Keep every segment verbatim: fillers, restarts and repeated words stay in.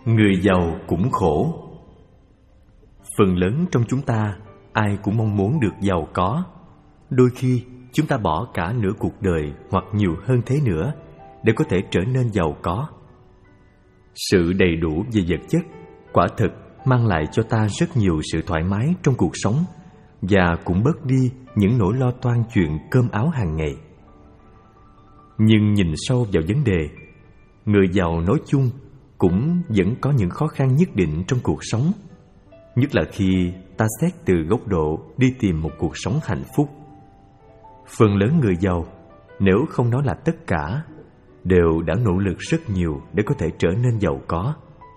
Người giàu cũng khổ. Phần lớn trong chúng ta, ai cũng mong muốn được giàu có. Đôi khi, chúng ta bỏ cả nửa cuộc đời hoặc nhiều hơn thế nữa để có thể trở nên giàu có. Sự đầy đủ về vật chất quả thực mang lại cho ta rất nhiều sự thoải mái trong cuộc sống và cũng bớt đi những nỗi lo toan chuyện cơm áo hàng ngày. Nhưng nhìn sâu vào vấn đề, người giàu nói chung cũng vẫn có những khó khăn nhất định trong cuộc sống, nhất là khi ta xét từ góc độ đi tìm một cuộc sống hạnh phúc. Phần lớn người giàu, nếu không nói là tất cả, đều đã nỗ lực rất nhiều để có thể trở nên giàu có.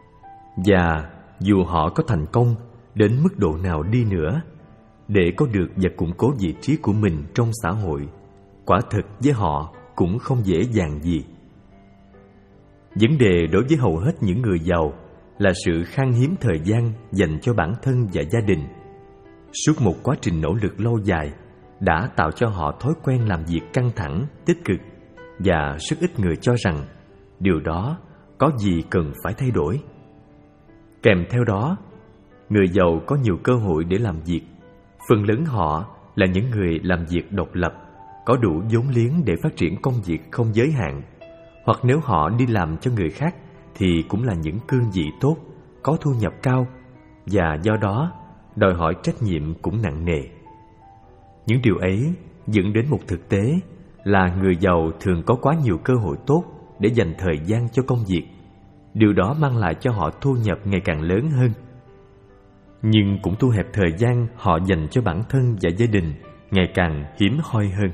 Và dù họ có thành công đến mức độ nào đi nữa, để có được và củng cố vị trí của mình trong xã hội, quả thực với họ cũng không dễ dàng gì. Vấn đề đối với hầu hết những người giàu là sự khan hiếm thời gian dành cho bản thân và gia đình. Suốt một quá trình nỗ lực lâu dài đã tạo cho họ thói quen làm việc căng thẳng, tích cực, và rất ít người cho rằng điều đó có gì cần phải thay đổi. Kèm theo đó, người giàu có nhiều cơ hội để làm việc. Phần lớn họ là những người làm việc độc lập, có đủ vốn liếng để phát triển công việc không giới hạn, hoặc nếu họ đi làm cho người khác thì cũng là những cương vị tốt, có thu nhập cao, và do đó đòi hỏi trách nhiệm cũng nặng nề. Những điều ấy dẫn đến một thực tế là người giàu thường có quá nhiều cơ hội tốt để dành thời gian cho công việc. Điều đó mang lại cho họ thu nhập ngày càng lớn hơn, nhưng cũng thu hẹp thời gian họ dành cho bản thân và gia đình ngày càng hiếm hoi hơn.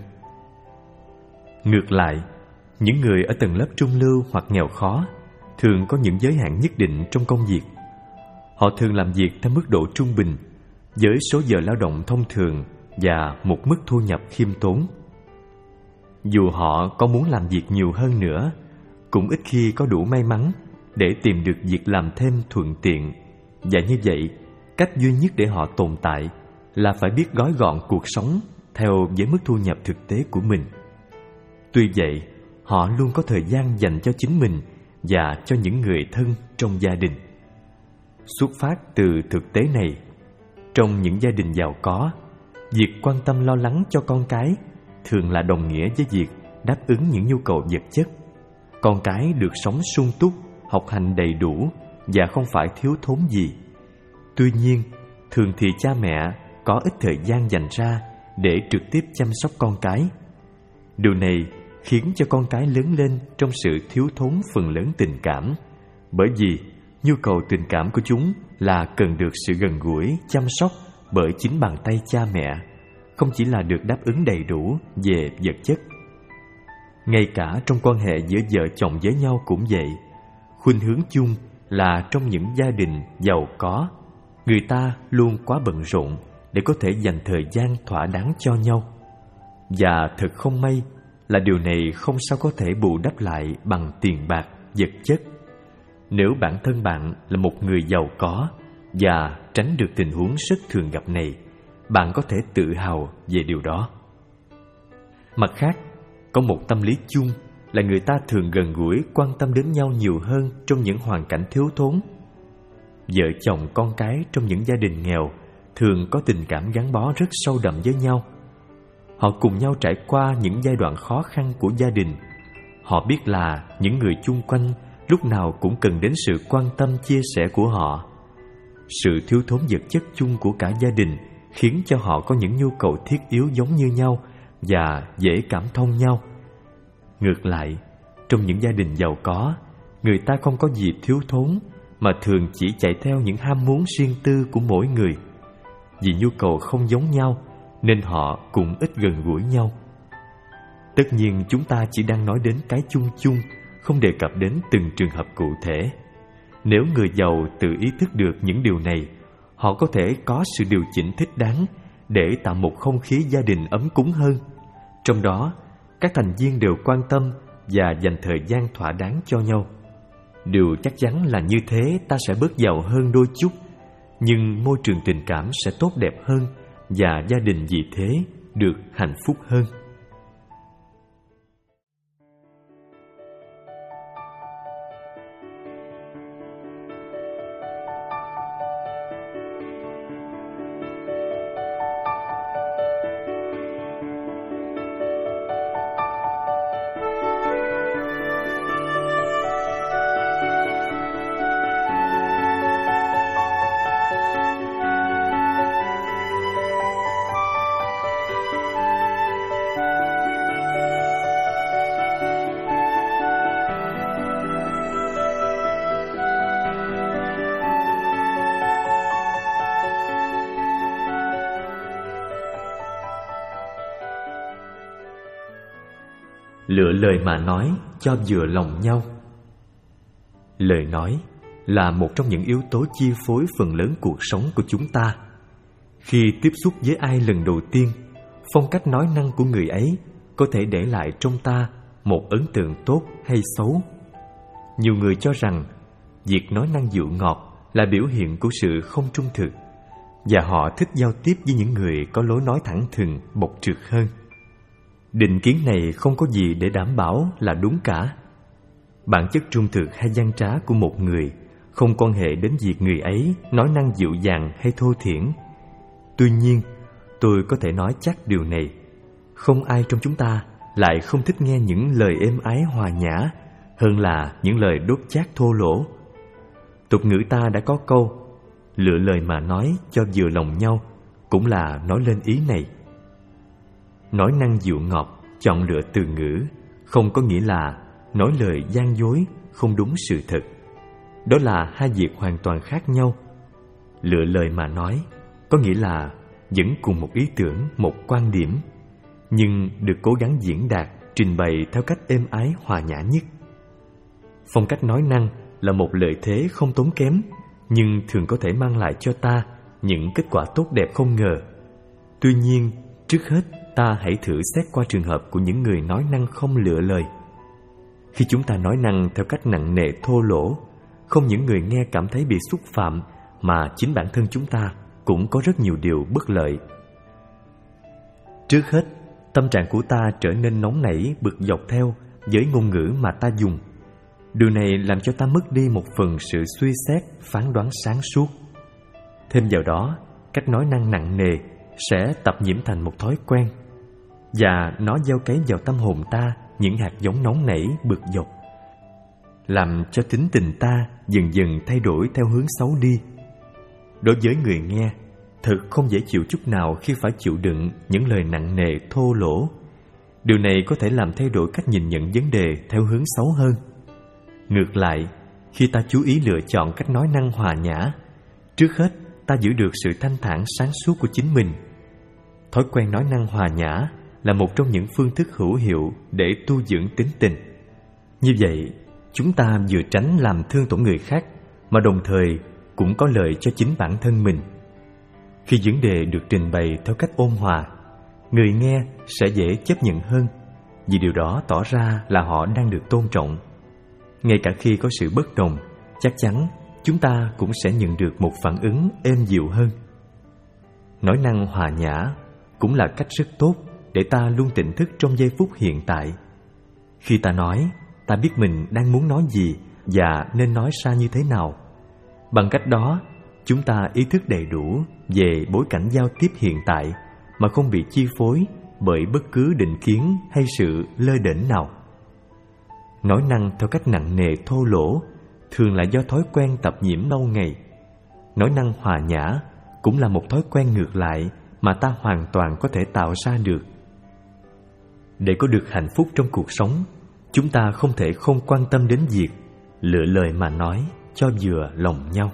Ngược lại, những người ở tầng lớp trung lưu hoặc nghèo khó thường có những giới hạn nhất định trong công việc. Họ thường làm việc theo mức độ trung bình, với số giờ lao động thông thường và một mức thu nhập khiêm tốn. Dù họ có muốn làm việc nhiều hơn nữa, cũng ít khi có đủ may mắn để tìm được việc làm thêm thuận tiện. Và như vậy, cách duy nhất để họ tồn tại là phải biết gói gọn cuộc sống theo với mức thu nhập thực tế của mình. Tuy vậy, họ luôn có thời gian dành cho chính mình và cho những người thân trong gia đình. Xuất phát từ thực tế này, trong những gia đình giàu có, việc quan tâm lo lắng cho con cái thường là đồng nghĩa với việc đáp ứng những nhu cầu vật chất. Con cái được sống sung túc, học hành đầy đủ và không phải thiếu thốn gì. Tuy nhiên, thường thì cha mẹ có ít thời gian dành ra để trực tiếp chăm sóc con cái. Điều này khiến cho con cái lớn lên trong sự thiếu thốn phần lớn tình cảm, bởi vì nhu cầu tình cảm của chúng là cần được sự gần gũi, chăm sóc bởi chính bàn tay cha mẹ, không chỉ là được đáp ứng đầy đủ về vật chất. Ngay cả trong quan hệ giữa vợ chồng với nhau cũng vậy. Khuynh hướng chung là trong những gia đình giàu có, người ta luôn quá bận rộn để có thể dành thời gian thỏa đáng cho nhau. Và thật không may là điều này không sao có thể bù đắp lại bằng tiền bạc, vật chất. Nếu bản thân bạn là một người giàu có và tránh được tình huống rất thường gặp này, bạn có thể tự hào về điều đó. Mặt khác, có một tâm lý chung là người ta thường gần gũi, quan tâm đến nhau nhiều hơn trong những hoàn cảnh thiếu thốn. Vợ chồng con cái trong những gia đình nghèo thường có tình cảm gắn bó rất sâu đậm với nhau. Họ cùng nhau trải qua những giai đoạn khó khăn của gia đình. Họ biết là những người chung quanh lúc nào cũng cần đến sự quan tâm chia sẻ của họ. Sự thiếu thốn vật chất chung của cả gia đình khiến cho họ có những nhu cầu thiết yếu giống như nhau và dễ cảm thông nhau. Ngược lại, trong những gia đình giàu có, người ta không có gì thiếu thốn, mà thường chỉ chạy theo những ham muốn riêng tư của mỗi người. Vì nhu cầu không giống nhau nên họ cũng ít gần gũi nhau. Tất nhiên chúng ta chỉ đang nói đến cái chung chung, không đề cập đến từng trường hợp cụ thể. Nếu người giàu tự ý thức được những điều này, họ có thể có sự điều chỉnh thích đáng để tạo một không khí gia đình ấm cúng hơn. Trong đó, các thành viên đều quan tâm và dành thời gian thỏa đáng cho nhau. Điều chắc chắn là như thế ta sẽ bớt giàu hơn đôi chút, nhưng môi trường tình cảm sẽ tốt đẹp hơn và gia đình vì thế được hạnh phúc hơn. lựa lời mà nói cho vừa lòng nhau. Lời nói là một trong những yếu tố chi phối phần lớn cuộc sống của chúng ta. Khi tiếp xúc với ai lần đầu tiên, phong cách nói năng của người ấy có thể để lại trong ta một ấn tượng tốt hay xấu. Nhiều người cho rằng việc nói năng dịu ngọt là biểu hiện của sự không trung thực, và họ thích giao tiếp với những người có lối nói thẳng thừng, bộc trực hơn. Định kiến này không có gì để đảm bảo là đúng cả. Bản chất trung thực hay gian trá của một người không quan hệ đến việc người ấy nói năng dịu dàng hay thô thiển. Tuy nhiên, tôi có thể nói chắc điều này: không ai trong chúng ta lại không thích nghe những lời êm ái hòa nhã hơn là những lời đốt chát thô lỗ. Tục ngữ ta đã có câu lựa lời mà nói cho vừa lòng nhau, cũng là nói lên ý này. Nói năng dịu ngọt, chọn lựa từ ngữ không có nghĩa là nói lời gian dối, không đúng sự thật. Đó là hai việc hoàn toàn khác nhau. Lựa lời mà nói có nghĩa là vẫn cùng một ý tưởng, một quan điểm, nhưng được cố gắng diễn đạt, trình bày theo cách êm ái hòa nhã nhất. Phong cách nói năng là một lợi thế không tốn kém, nhưng thường có thể mang lại cho ta những kết quả tốt đẹp không ngờ. Tuy nhiên, trước hết ta hãy thử xét qua trường hợp của những người nói năng không lựa lời. Khi chúng ta nói năng theo cách nặng nề thô lỗ, không những người nghe cảm thấy bị xúc phạm, mà chính bản thân chúng ta cũng có rất nhiều điều bất lợi. Trước hết, tâm trạng của ta trở nên nóng nảy, bực dọc theo với ngôn ngữ mà ta dùng. Điều này làm cho ta mất đi một phần sự suy xét, phán đoán sáng suốt. Thêm vào đó, cách nói năng nặng nề sẽ tập nhiễm thành một thói quen, và nó gieo cấy vào tâm hồn ta những hạt giống nóng nảy, bực dọc, làm cho tính tình ta dần dần thay đổi theo hướng xấu đi. Đối với người nghe, thật không dễ chịu chút nào khi phải chịu đựng những lời nặng nề thô lỗ. Điều này có thể làm thay đổi cách nhìn nhận vấn đề theo hướng xấu hơn. Ngược lại, khi ta chú ý lựa chọn cách nói năng hòa nhã, trước hết ta giữ được sự thanh thản sáng suốt của chính mình. Thói quen nói năng hòa nhã là một trong những phương thức hữu hiệu để tu dưỡng tính tình. Như vậy, chúng ta vừa tránh làm thương tổn người khác, mà đồng thời cũng có lợi cho chính bản thân mình. Khi vấn đề được trình bày theo cách ôn hòa, người nghe sẽ dễ chấp nhận hơn, vì điều đó tỏ ra là họ đang được tôn trọng. Ngay cả khi có sự bất đồng, chắc chắn chúng ta cũng sẽ nhận được một phản ứng êm dịu hơn. Nói năng hòa nhã cũng là cách rất tốt để ta luôn tỉnh thức trong giây phút hiện tại. Khi ta nói, ta biết mình đang muốn nói gì và nên nói ra như thế nào. Bằng cách đó, chúng ta ý thức đầy đủ về bối cảnh giao tiếp hiện tại mà không bị chi phối bởi bất cứ định kiến hay sự lơ đễnh nào. Nói năng theo cách nặng nề thô lỗ thường là do thói quen tập nhiễm lâu ngày. Nói năng hòa nhã cũng là một thói quen ngược lại mà ta hoàn toàn có thể tạo ra được. Để có được hạnh phúc trong cuộc sống, chúng ta không thể không quan tâm đến việc lựa lời mà nói cho vừa lòng nhau.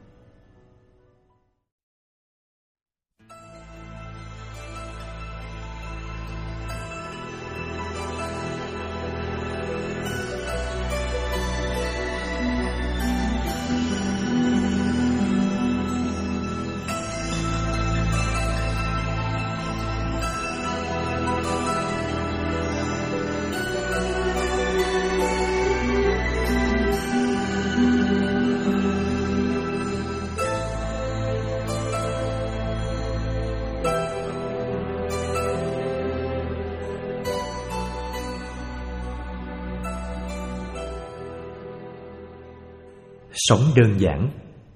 Sống đơn giản.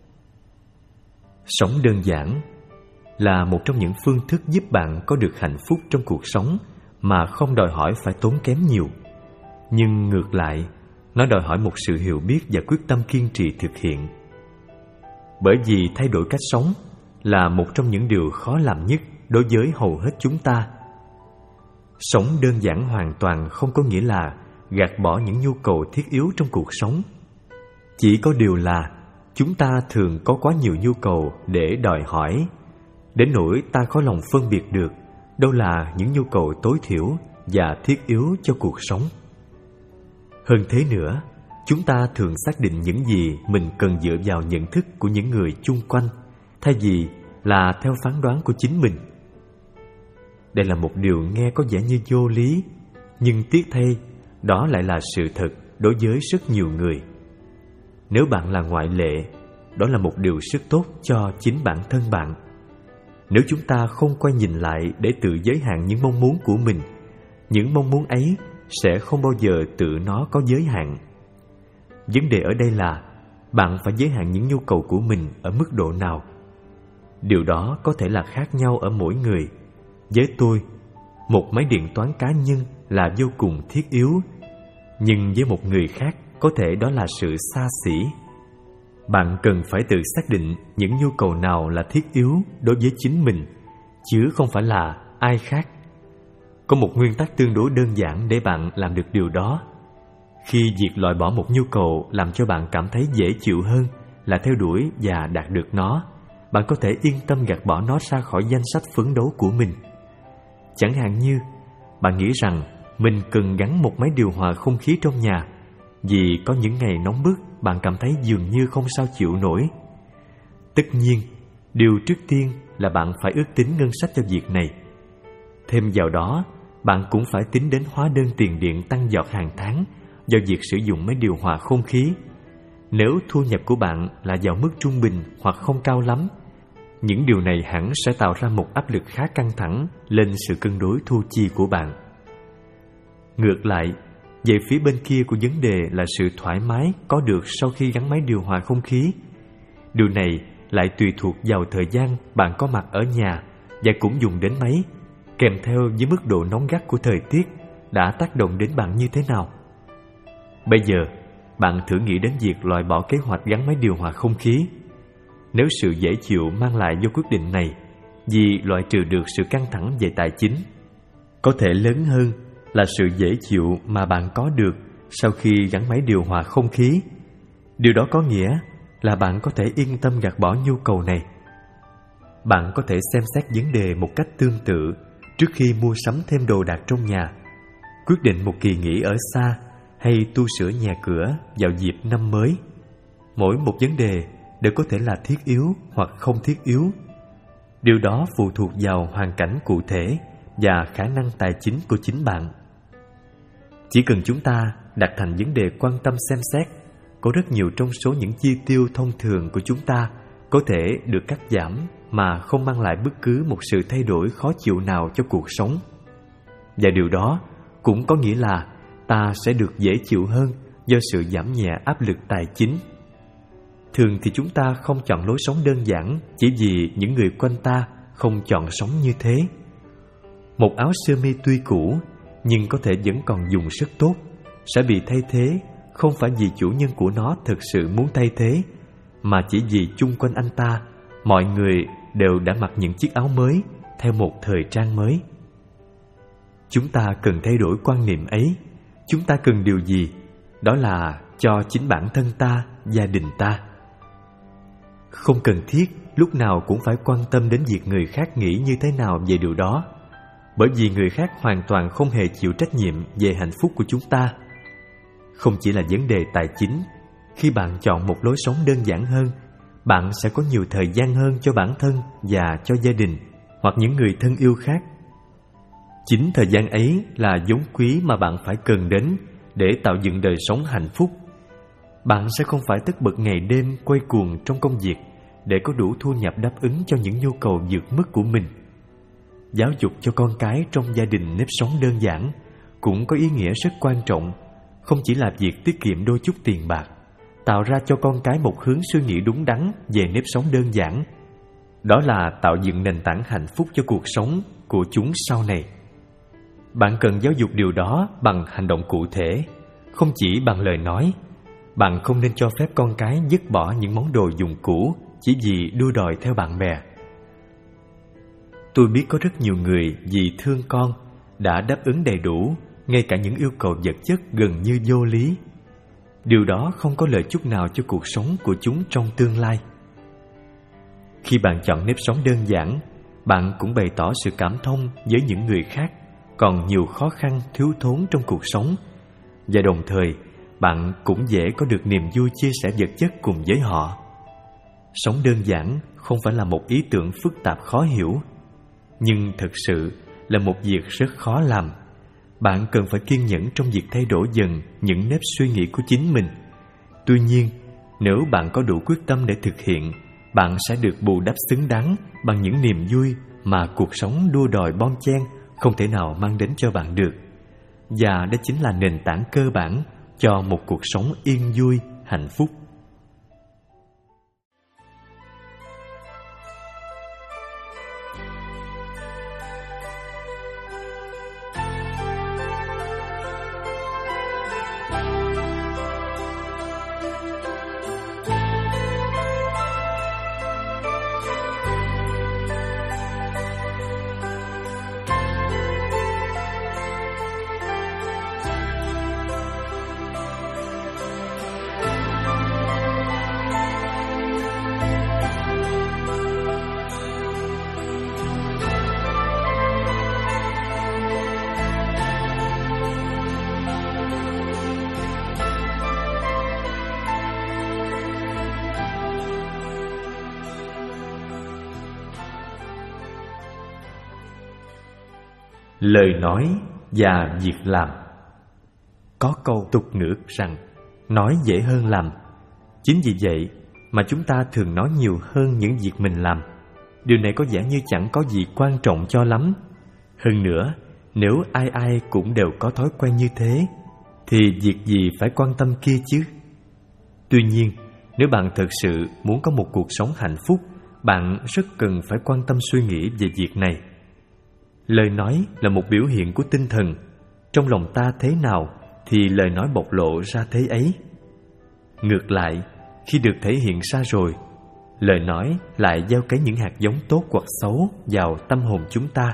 Sống đơn giản là một trong những phương thức giúp bạn có được hạnh phúc trong cuộc sống mà không đòi hỏi phải tốn kém nhiều. Nhưng ngược lại, nó đòi hỏi một sự hiểu biết và quyết tâm kiên trì thực hiện. Bởi vì thay đổi cách sống là một trong những điều khó làm nhất đối với hầu hết chúng ta. Sống đơn giản hoàn toàn không có nghĩa là gạt bỏ những nhu cầu thiết yếu trong cuộc sống. Chỉ có điều là chúng ta thường có quá nhiều nhu cầu để đòi hỏi, đến nỗi ta khó lòng phân biệt được đâu là những nhu cầu tối thiểu và thiết yếu cho cuộc sống. Hơn thế nữa, chúng ta thường xác định những gì mình cần dựa vào nhận thức của những người chung quanh, thay vì là theo phán đoán của chính mình. Đây là một điều nghe có vẻ như vô lý, nhưng tiếc thay, đó lại là sự thật đối với rất nhiều người. Nếu bạn là ngoại lệ, đó là một điều rất tốt cho chính bản thân bạn. Nếu chúng ta không quay nhìn lại để tự giới hạn những mong muốn của mình, những mong muốn ấy sẽ không bao giờ tự nó có giới hạn. Vấn đề ở đây là bạn phải giới hạn những nhu cầu của mình ở mức độ nào. Điều đó có thể là khác nhau ở mỗi người. Với tôi, một máy điện toán cá nhân là vô cùng thiết yếu, nhưng với một người khác có thể đó là sự xa xỉ. Bạn cần phải tự xác định những nhu cầu nào là thiết yếu đối với chính mình, chứ không phải là ai khác. Có một nguyên tắc tương đối đơn giản để bạn làm được điều đó. Khi việc loại bỏ một nhu cầu làm cho bạn cảm thấy dễ chịu hơn là theo đuổi và đạt được nó, bạn có thể yên tâm gạt bỏ nó ra khỏi danh sách phấn đấu của mình. Chẳng hạn như, bạn nghĩ rằng mình cần gắn một máy điều hòa không khí trong nhà, vì có những ngày nóng bức bạn cảm thấy dường như không sao chịu nổi. Tất nhiên, điều trước tiên là bạn phải ước tính ngân sách cho việc này. Thêm vào đó, bạn cũng phải tính đến hóa đơn tiền điện tăng giọt hàng tháng do việc sử dụng máy điều hòa không khí. Nếu thu nhập của bạn là vào mức trung bình hoặc không cao lắm, những điều này hẳn sẽ tạo ra một áp lực khá căng thẳng lên sự cân đối thu chi của bạn. Ngược lại, về phía bên kia của vấn đề là sự thoải mái có được sau khi gắn máy điều hòa không khí. Điều này lại tùy thuộc vào thời gian bạn có mặt ở nhà và cũng dùng đến máy, kèm theo với mức độ nóng gắt của thời tiết đã tác động đến bạn như thế nào. Bây giờ, bạn thử nghĩ đến việc loại bỏ kế hoạch gắn máy điều hòa không khí. Nếu sự dễ chịu mang lại do quyết định này, vì loại trừ được sự căng thẳng về tài chính, có thể lớn hơn là sự dễ chịu mà bạn có được sau khi gắn máy điều hòa không khí. Điều đó có nghĩa là bạn có thể yên tâm gạt bỏ nhu cầu này. Bạn có thể xem xét vấn đề một cách tương tự trước khi mua sắm thêm đồ đạc trong nhà, quyết định một kỳ nghỉ ở xa hay tu sửa nhà cửa vào dịp năm mới. Mỗi một vấn đề đều có thể là thiết yếu hoặc không thiết yếu. Điều đó phụ thuộc vào hoàn cảnh cụ thể và khả năng tài chính của chính bạn. Chỉ cần chúng ta đặt thành vấn đề quan tâm xem xét, có rất nhiều trong số những chi tiêu thông thường của chúng ta có thể được cắt giảm mà không mang lại bất cứ một sự thay đổi khó chịu nào cho cuộc sống. Và điều đó cũng có nghĩa là ta sẽ được dễ chịu hơn do sự giảm nhẹ áp lực tài chính. Thường thì chúng ta không chọn lối sống đơn giản chỉ vì những người quanh ta không chọn sống như thế. Một áo sơ mi tuy cũ nhưng có thể vẫn còn dùng rất tốt sẽ bị thay thế không phải vì chủ nhân của nó thực sự muốn thay thế, mà chỉ vì chung quanh anh ta mọi người đều đã mặc những chiếc áo mới theo một thời trang mới. Chúng ta cần thay đổi quan niệm ấy. Chúng ta cần điều gì? Đó là cho chính bản thân ta, gia đình ta. Không cần thiết lúc nào cũng phải quan tâm đến việc người khác nghĩ như thế nào về điều đó, bởi vì người khác hoàn toàn không hề chịu trách nhiệm về hạnh phúc của chúng ta. Không chỉ là vấn đề tài chính, khi bạn chọn một lối sống đơn giản hơn, bạn sẽ có nhiều thời gian hơn cho bản thân và cho gia đình hoặc những người thân yêu khác. Chính thời gian ấy là vốn quý mà bạn phải cần đến để tạo dựng đời sống hạnh phúc. Bạn sẽ không phải tất bật ngày đêm quay cuồng trong công việc để có đủ thu nhập đáp ứng cho những nhu cầu vượt mức của mình. Giáo dục cho con cái trong gia đình nếp sống đơn giản cũng có ý nghĩa rất quan trọng, không chỉ là việc tiết kiệm đôi chút tiền bạc, tạo ra cho con cái một hướng suy nghĩ đúng đắn về nếp sống đơn giản. Đó là tạo dựng nền tảng hạnh phúc cho cuộc sống của chúng sau này. Bạn cần giáo dục điều đó bằng hành động cụ thể, không chỉ bằng lời nói. Bạn không nên cho phép con cái dứt bỏ những món đồ dùng cũ chỉ vì đua đòi theo bạn bè. Tôi biết có rất nhiều người vì thương con đã đáp ứng đầy đủ ngay cả những yêu cầu vật chất gần như vô lý. Điều đó không có lợi chút nào cho cuộc sống của chúng trong tương lai. Khi bạn chọn nếp sống đơn giản, bạn cũng bày tỏ sự cảm thông với những người khác, còn nhiều khó khăn thiếu thốn trong cuộc sống, và đồng thời bạn cũng dễ có được niềm vui chia sẻ vật chất cùng với họ. Sống đơn giản không phải là một ý tưởng phức tạp khó hiểu, nhưng thực sự là một việc rất khó làm. Bạn cần phải kiên nhẫn trong việc thay đổi dần những nếp suy nghĩ của chính mình. Tuy nhiên, nếu bạn có đủ quyết tâm để thực hiện, bạn sẽ được bù đắp xứng đáng bằng những niềm vui mà cuộc sống đua đòi bon chen không thể nào mang đến cho bạn được. Và đó chính là nền tảng cơ bản cho một cuộc sống yên vui, hạnh phúc. Lời nói và việc làm. Có câu tục ngữ rằng nói dễ hơn làm. Chính vì vậy mà chúng ta thường nói nhiều hơn những việc mình làm. Điều này có vẻ như chẳng có gì quan trọng cho lắm. Hơn nữa, nếu ai ai cũng đều có thói quen như thế, thì việc gì phải quan tâm kia chứ? Tuy nhiên, nếu bạn thực sự muốn có một cuộc sống hạnh phúc, bạn rất cần phải quan tâm suy nghĩ về việc này. Lời nói là một biểu hiện của tinh thần. Trong lòng ta thế nào thì lời nói bộc lộ ra thế ấy. Ngược lại, khi được thể hiện ra rồi, lời nói lại gieo cấy những hạt giống tốt hoặc xấu vào tâm hồn chúng ta.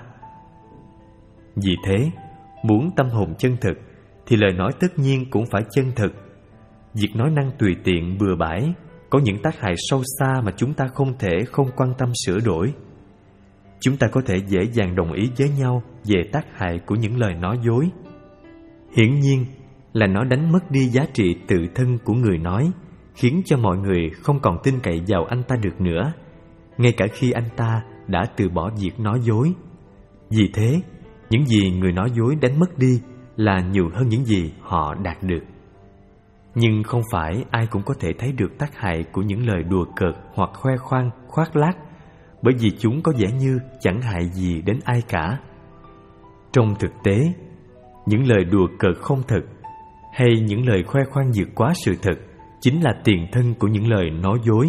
Vì thế, muốn tâm hồn chân thực thì lời nói tất nhiên cũng phải chân thực. Việc nói năng tùy tiện bừa bãi có những tác hại sâu xa mà chúng ta không thể không quan tâm sửa đổi. Chúng ta có thể dễ dàng đồng ý với nhau về tác hại của những lời nói dối. Hiển nhiên là nó đánh mất đi giá trị tự thân của người nói, khiến cho mọi người không còn tin cậy vào anh ta được nữa, ngay cả khi anh ta đã từ bỏ việc nói dối. Vì thế, những gì người nói dối đánh mất đi là nhiều hơn những gì họ đạt được. Nhưng không phải ai cũng có thể thấy được tác hại của những lời đùa cợt hoặc khoe khoang, khoác lác, bởi vì chúng có vẻ như chẳng hại gì đến ai cả. Trong thực tế, những lời đùa cợt không thật hay những lời khoe khoang vượt quá sự thật chính là tiền thân của những lời nói dối.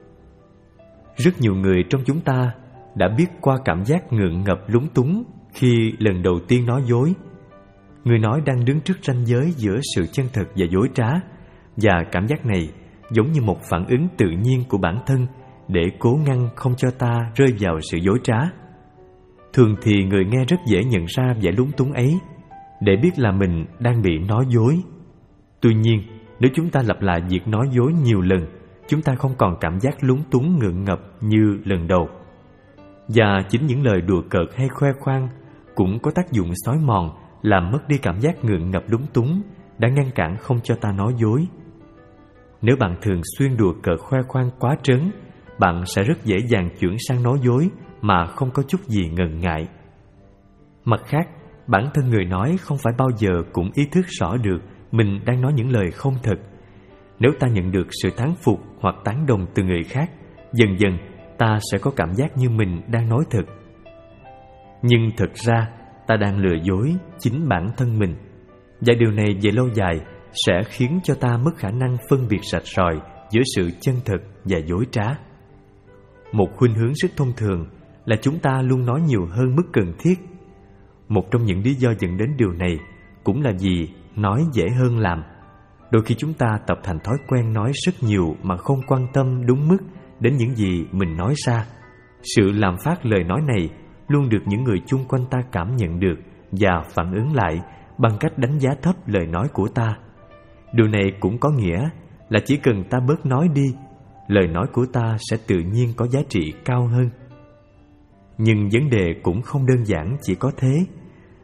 Rất nhiều người trong chúng ta đã biết qua cảm giác ngượng ngập lúng túng khi lần đầu tiên nói dối. Người nói đang đứng trước ranh giới giữa sự chân thật và dối trá, và cảm giác này giống như một phản ứng tự nhiên của bản thân để cố ngăn không cho ta rơi vào sự dối trá. Thường thì người nghe rất dễ nhận ra vẻ lúng túng ấy, để biết là mình đang bị nói dối. Tuy nhiên, nếu chúng ta lặp lại việc nói dối nhiều lần, chúng ta không còn cảm giác lúng túng ngượng ngập như lần đầu. Và chính những lời đùa cợt hay khoe khoang cũng có tác dụng xói mòn, làm mất đi cảm giác ngượng ngập lúng túng, đã ngăn cản không cho ta nói dối. Nếu bạn thường xuyên đùa cợt khoe khoang quá trớn, bạn sẽ rất dễ dàng chuyển sang nói dối mà không có chút gì ngần ngại. Mặt khác, bản thân người nói không phải bao giờ cũng ý thức rõ được mình đang nói những lời không thật. Nếu ta nhận được sự thán phục hoặc tán đồng từ người khác, dần dần ta sẽ có cảm giác như mình đang nói thật. Nhưng thực ra, ta đang lừa dối chính bản thân mình. Và điều này về lâu dài sẽ khiến cho ta mất khả năng phân biệt rạch ròi giữa sự chân thật và dối trá. Một khuynh hướng rất thông thường là chúng ta luôn nói nhiều hơn mức cần thiết. Một trong những lý do dẫn đến điều này cũng là vì nói dễ hơn làm. Đôi khi chúng ta tập thành thói quen nói rất nhiều mà không quan tâm đúng mức đến những gì mình nói ra. Sự làm phát lời nói này luôn được những người chung quanh ta cảm nhận được và phản ứng lại bằng cách đánh giá thấp lời nói của ta. Điều này cũng có nghĩa là chỉ cần ta bớt nói đi, lời nói của ta sẽ tự nhiên có giá trị cao hơn. Nhưng vấn đề cũng không đơn giản chỉ có thế.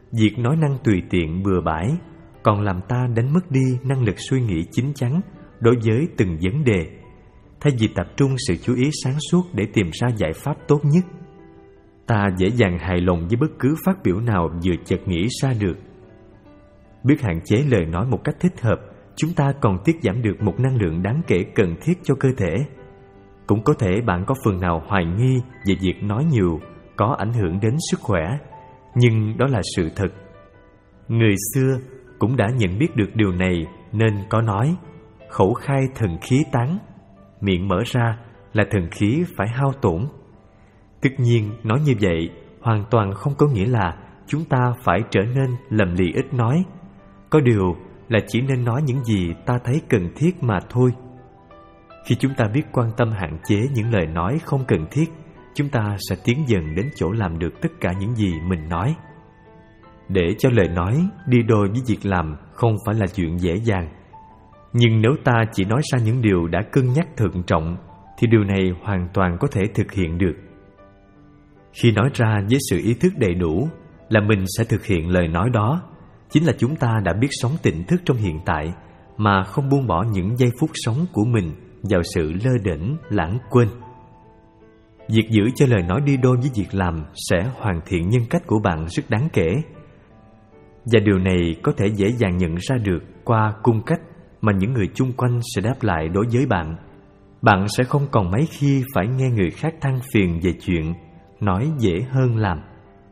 việc nói năng tùy tiện bừa bãi còn làm ta đánh mất đi năng lực suy nghĩ chín chắn đối với từng vấn đề, thay vì tập trung sự chú ý sáng suốt để tìm ra giải pháp tốt nhất. Ta dễ dàng hài lòng với bất cứ phát biểu nào vừa chợt nghĩ ra được. Biết hạn chế lời nói một cách thích hợp, chúng ta còn tiết giảm được một năng lượng đáng kể cần thiết cho cơ thể. Cũng có thể bạn có phần nào hoài nghi về việc nói nhiều có ảnh hưởng đến sức khỏe, nhưng đó là sự thật. Người xưa cũng đã nhận biết được điều này nên có nói: khẩu khai thần khí tán, miệng mở ra là thần khí phải hao tổn. Tất nhiên, nói như vậy hoàn toàn không có nghĩa là chúng ta phải trở nên lầm lì ít nói. Có điều là chỉ nên nói những gì ta thấy cần thiết mà thôi. Khi chúng ta biết quan tâm hạn chế những lời nói không cần thiết, chúng ta sẽ tiến dần đến chỗ làm được tất cả những gì mình nói. Để cho lời nói đi đôi với việc làm không phải là chuyện dễ dàng. Nhưng nếu ta chỉ nói ra những điều đã cân nhắc thận trọng, thì điều này hoàn toàn có thể thực hiện được. Khi nói ra với sự ý thức đầy đủ là mình sẽ thực hiện lời nói đó, chính là chúng ta đã biết sống tỉnh thức trong hiện tại mà không buông bỏ những giây phút sống của mình vào sự lơ đễnh, lãng quên. Việc giữ cho lời nói đi đôi với việc làm sẽ hoàn thiện nhân cách của bạn rất đáng kể. Và điều này có thể dễ dàng nhận ra được qua cung cách mà những người chung quanh sẽ đáp lại đối với bạn. Bạn sẽ không còn mấy khi phải nghe người khác than phiền về chuyện nói dễ hơn làm.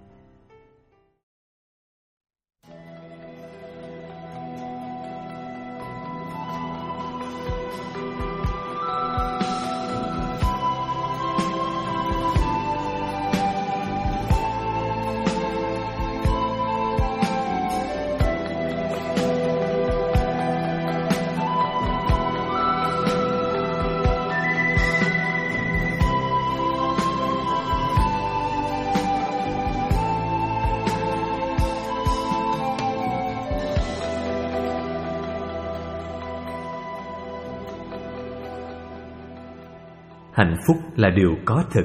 Hạnh phúc là điều có thực.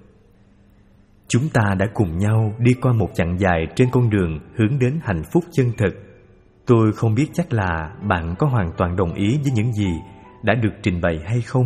Chúng ta đã cùng nhau đi qua một chặng dài trên con đường hướng đến hạnh phúc chân thực. Tôi không biết chắc là bạn có hoàn toàn đồng ý với những gì đã được trình bày hay không.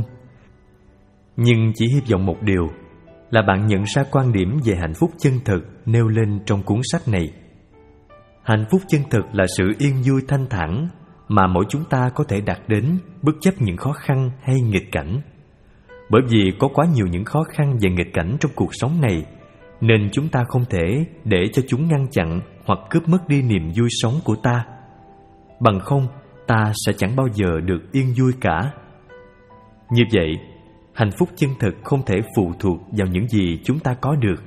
Nhưng chỉ hy vọng một điều là bạn nhận ra quan điểm về hạnh phúc chân thực nêu lên trong cuốn sách này. Hạnh phúc chân thực là sự yên vui thanh thản mà mỗi chúng ta có thể đạt đến bất chấp những khó khăn hay nghịch cảnh. Bởi vì có quá nhiều những khó khăn và nghịch cảnh trong cuộc sống này, nên chúng ta không thể để cho chúng ngăn chặn hoặc cướp mất đi niềm vui sống của ta. Bằng không, ta sẽ chẳng bao giờ được yên vui cả. Như vậy, hạnh phúc chân thực không thể phụ thuộc vào những gì chúng ta có được,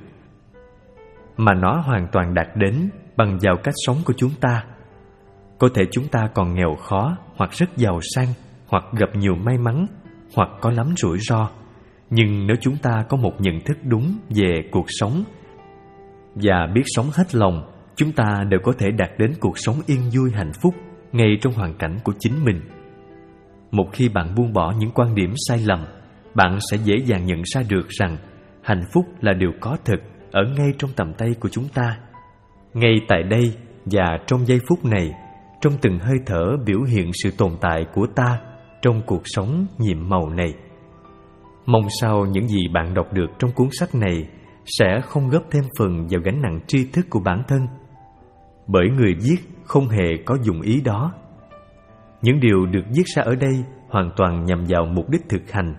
mà nó hoàn toàn đạt đến bằng vào cách sống của chúng ta. Có thể chúng ta còn nghèo khó, hoặc rất giàu sang, hoặc gặp nhiều may mắn, hoặc có lắm rủi ro. Nhưng nếu chúng ta có một nhận thức đúng về cuộc sống và biết sống hết lòng, chúng ta đều có thể đạt đến cuộc sống yên vui hạnh phúc ngay trong hoàn cảnh của chính mình. Một khi bạn buông bỏ những quan điểm sai lầm, bạn sẽ dễ dàng nhận ra được rằng hạnh phúc là điều có thực ở ngay trong tầm tay của chúng ta. Ngay tại đây và trong giây phút này, trong từng hơi thở biểu hiện sự tồn tại của ta trong cuộc sống nhiệm màu này. Mong sao những gì bạn đọc được trong cuốn sách này sẽ không góp thêm phần vào gánh nặng tri thức của bản thân, bởi người viết không hề có dụng ý đó. Những điều được viết ra ở đây hoàn toàn nhằm vào mục đích thực hành,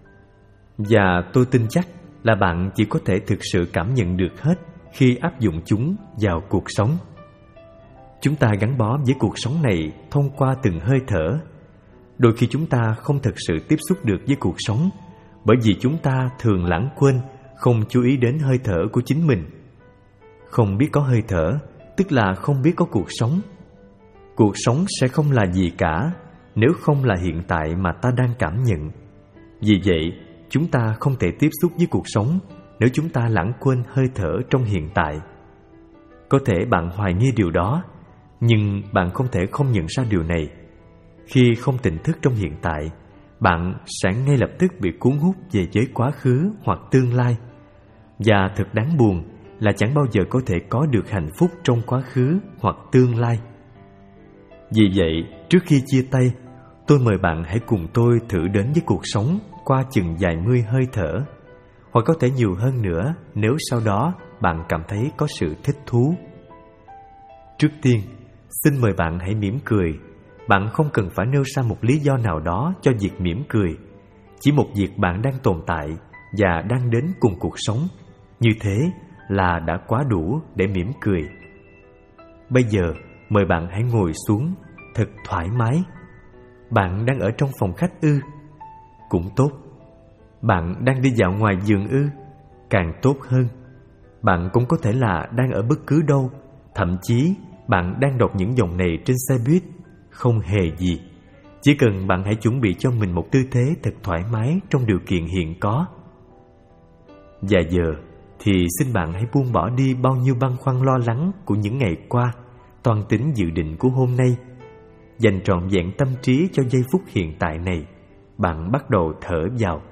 và tôi tin chắc là bạn chỉ có thể thực sự cảm nhận được hết khi áp dụng chúng vào cuộc sống. Chúng ta gắn bó với cuộc sống này thông qua từng hơi thở. Đôi khi chúng ta không thực sự tiếp xúc được với cuộc sống, bởi vì chúng ta thường lãng quên, không chú ý đến hơi thở của chính mình. Không biết có hơi thở, tức là không biết có cuộc sống. Cuộc sống sẽ không là gì cả nếu không là hiện tại mà ta đang cảm nhận. Vì vậy, chúng ta không thể tiếp xúc với cuộc sống nếu chúng ta lãng quên hơi thở trong hiện tại. Có thể bạn hoài nghi điều đó, nhưng bạn không thể không nhận ra điều này. Khi không tỉnh thức trong hiện tại, bạn sẽ ngay lập tức bị cuốn hút về với quá khứ hoặc tương lai. Và thật đáng buồn là chẳng bao giờ có thể có được hạnh phúc trong quá khứ hoặc tương lai. Vì vậy, trước khi chia tay, tôi mời bạn hãy cùng tôi thử đến với cuộc sống qua chừng vài mươi hơi thở, hoặc có thể nhiều hơn nữa nếu sau đó bạn cảm thấy có sự thích thú. Trước tiên, xin mời bạn hãy mỉm cười. Bạn không cần phải nêu ra một lý do nào đó cho việc mỉm cười. Chỉ một việc bạn đang tồn tại và đang đến cùng cuộc sống, như thế là đã quá đủ để mỉm cười. Bây giờ, mời bạn hãy ngồi xuống thật thoải mái. Bạn đang ở trong phòng khách ư? Cũng tốt. Bạn đang đi dạo ngoài vườn ư? Càng tốt hơn. Bạn cũng có thể là đang ở bất cứ đâu. Thậm chí bạn đang đọc những dòng này trên xe buýt. Không hề gì. Chỉ cần bạn hãy chuẩn bị cho mình một tư thế thật thoải mái trong điều kiện hiện có. Và giờ thì xin bạn hãy buông bỏ đi bao nhiêu băn khoăn lo lắng của những ngày qua, toan tính dự định của hôm nay. Dành trọn vẹn tâm trí cho giây phút hiện tại này. Bạn bắt đầu thở vào.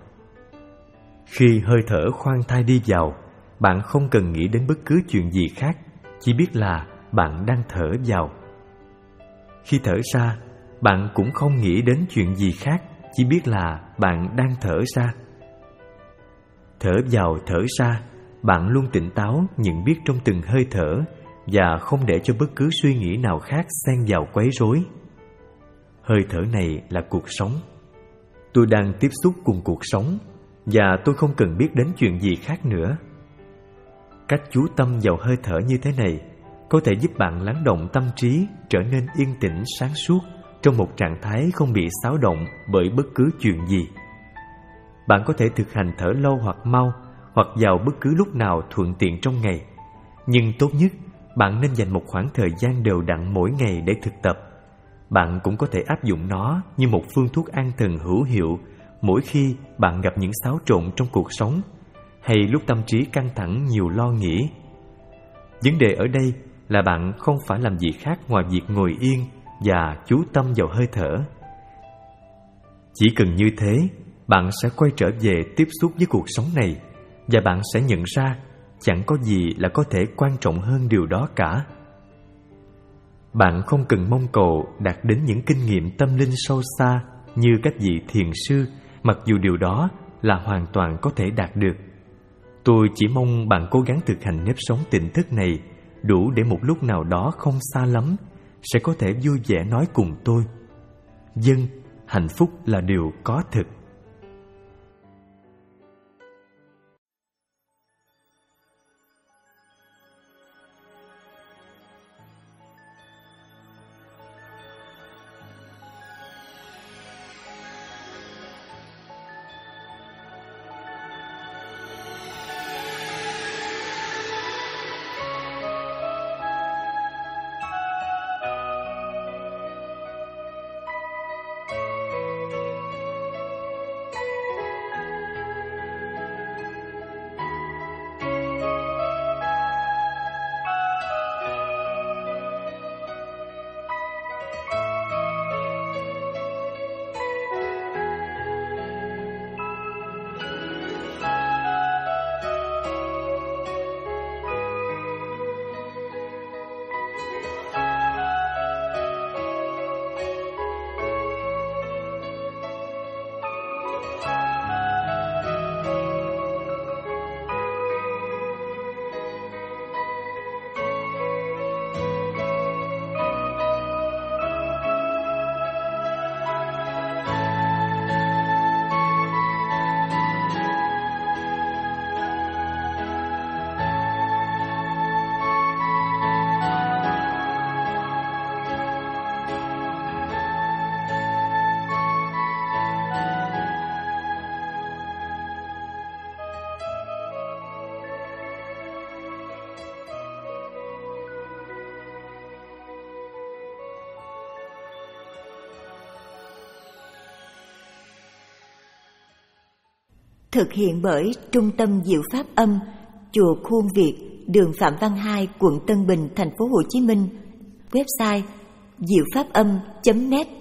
Khi hơi thở khoan thai đi vào, bạn không cần nghĩ đến bất cứ chuyện gì khác, chỉ biết là bạn đang thở vào. Khi thở ra, bạn cũng không nghĩ đến chuyện gì khác, chỉ biết là bạn đang thở ra. Thở vào thở ra, bạn luôn tỉnh táo nhận biết trong từng hơi thở và không để cho bất cứ suy nghĩ nào khác xen vào quấy rối. Hơi thở này là cuộc sống. Tôi đang tiếp xúc cùng cuộc sống và tôi không cần biết đến chuyện gì khác nữa. Cách chú tâm vào hơi thở như thế này có thể giúp bạn lắng động tâm trí, trở nên yên tĩnh sáng suốt trong một trạng thái không bị xáo động bởi bất cứ chuyện gì. Bạn có thể thực hành thở lâu hoặc mau, hoặc vào bất cứ lúc nào thuận tiện trong ngày. Nhưng tốt nhất, bạn nên dành một khoảng thời gian đều đặn mỗi ngày để thực tập. Bạn cũng có thể áp dụng nó như một phương thuốc an thần hữu hiệu mỗi khi bạn gặp những xáo trộn trong cuộc sống, hay lúc tâm trí căng thẳng nhiều lo nghĩ. Vấn đề ở đây là bạn không phải làm gì khác ngoài việc ngồi yên và chú tâm vào hơi thở. Chỉ cần như thế, bạn sẽ quay trở về tiếp xúc với cuộc sống này, và bạn sẽ nhận ra chẳng có gì là có thể quan trọng hơn điều đó cả. Bạn không cần mong cầu đạt đến những kinh nghiệm tâm linh sâu xa như các vị thiền sư, mặc dù điều đó là hoàn toàn có thể đạt được. Tôi chỉ mong bạn cố gắng thực hành nếp sống tỉnh thức này đủ để một lúc nào đó không xa lắm sẽ có thể vui vẻ nói cùng tôi: "Vâng, hạnh phúc là điều có thực." Thực hiện bởi Trung tâm Diệu Pháp Âm, Chùa Khuôn Việt, đường Phạm Văn Hai, quận Tân Bình, thành phố Hồ Chí Minh. Website diệu pháp âm chấm net.